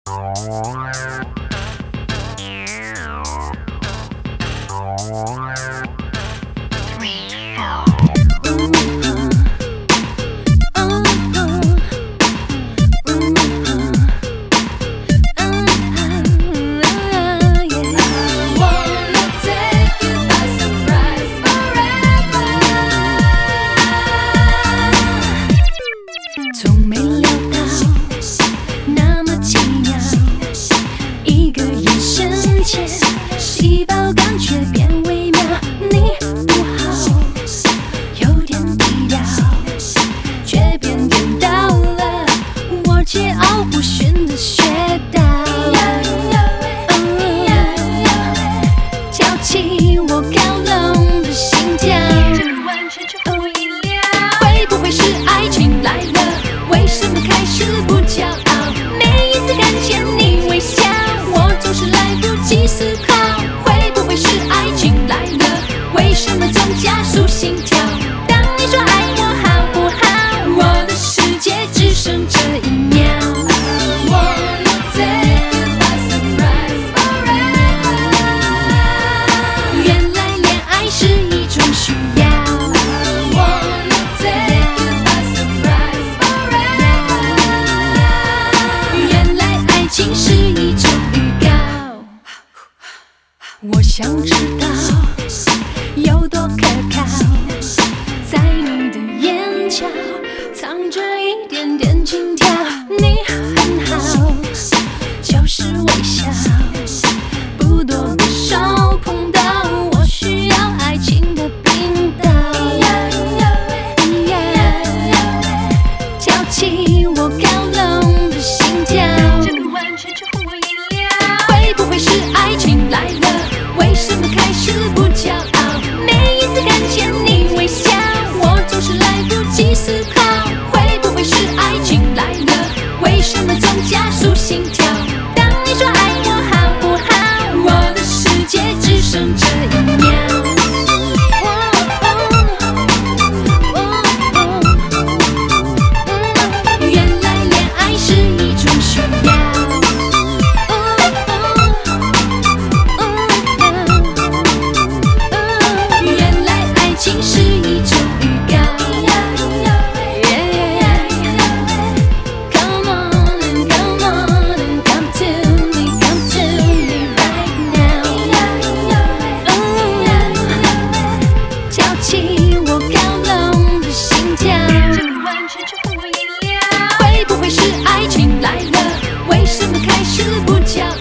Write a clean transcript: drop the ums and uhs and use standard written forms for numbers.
细胞感觉变微妙，你不好，有点低调，却变颠倒了我桀骜不驯的穴道，挑起我高冷的心跳，完全出乎意料。会不会是爱情来了？为什么开始不骄傲？每一次看见你微笑，我总是来不及思考。会不会是爱情来了？为什么总加速心跳？当你说爱我好不好？我的世界只剩这一秒。原来恋爱是一种需要。原来爱情是一种预告。我想知道有多可靠，在你的眼角藏着一点点心跳。你很好，就是微笑，不多不少，碰到我需要爱情的频道，挑起我高冷的心跳，完全出乎我意料。会不会是爱情来了？为什么开始不骄傲？每一次看见你微笑，我总是来不及思考。会不会是爱情来了？为什么总加速心跳？当你说爱我好不好？我的世界只剩这一秒。原来恋爱是一种需要。原来爱情是一种预告。Come on and come on and come to me right now。挑起我高冷的心跳，完全出乎我意料。会不会是爱情来了？为什么开始不骄傲？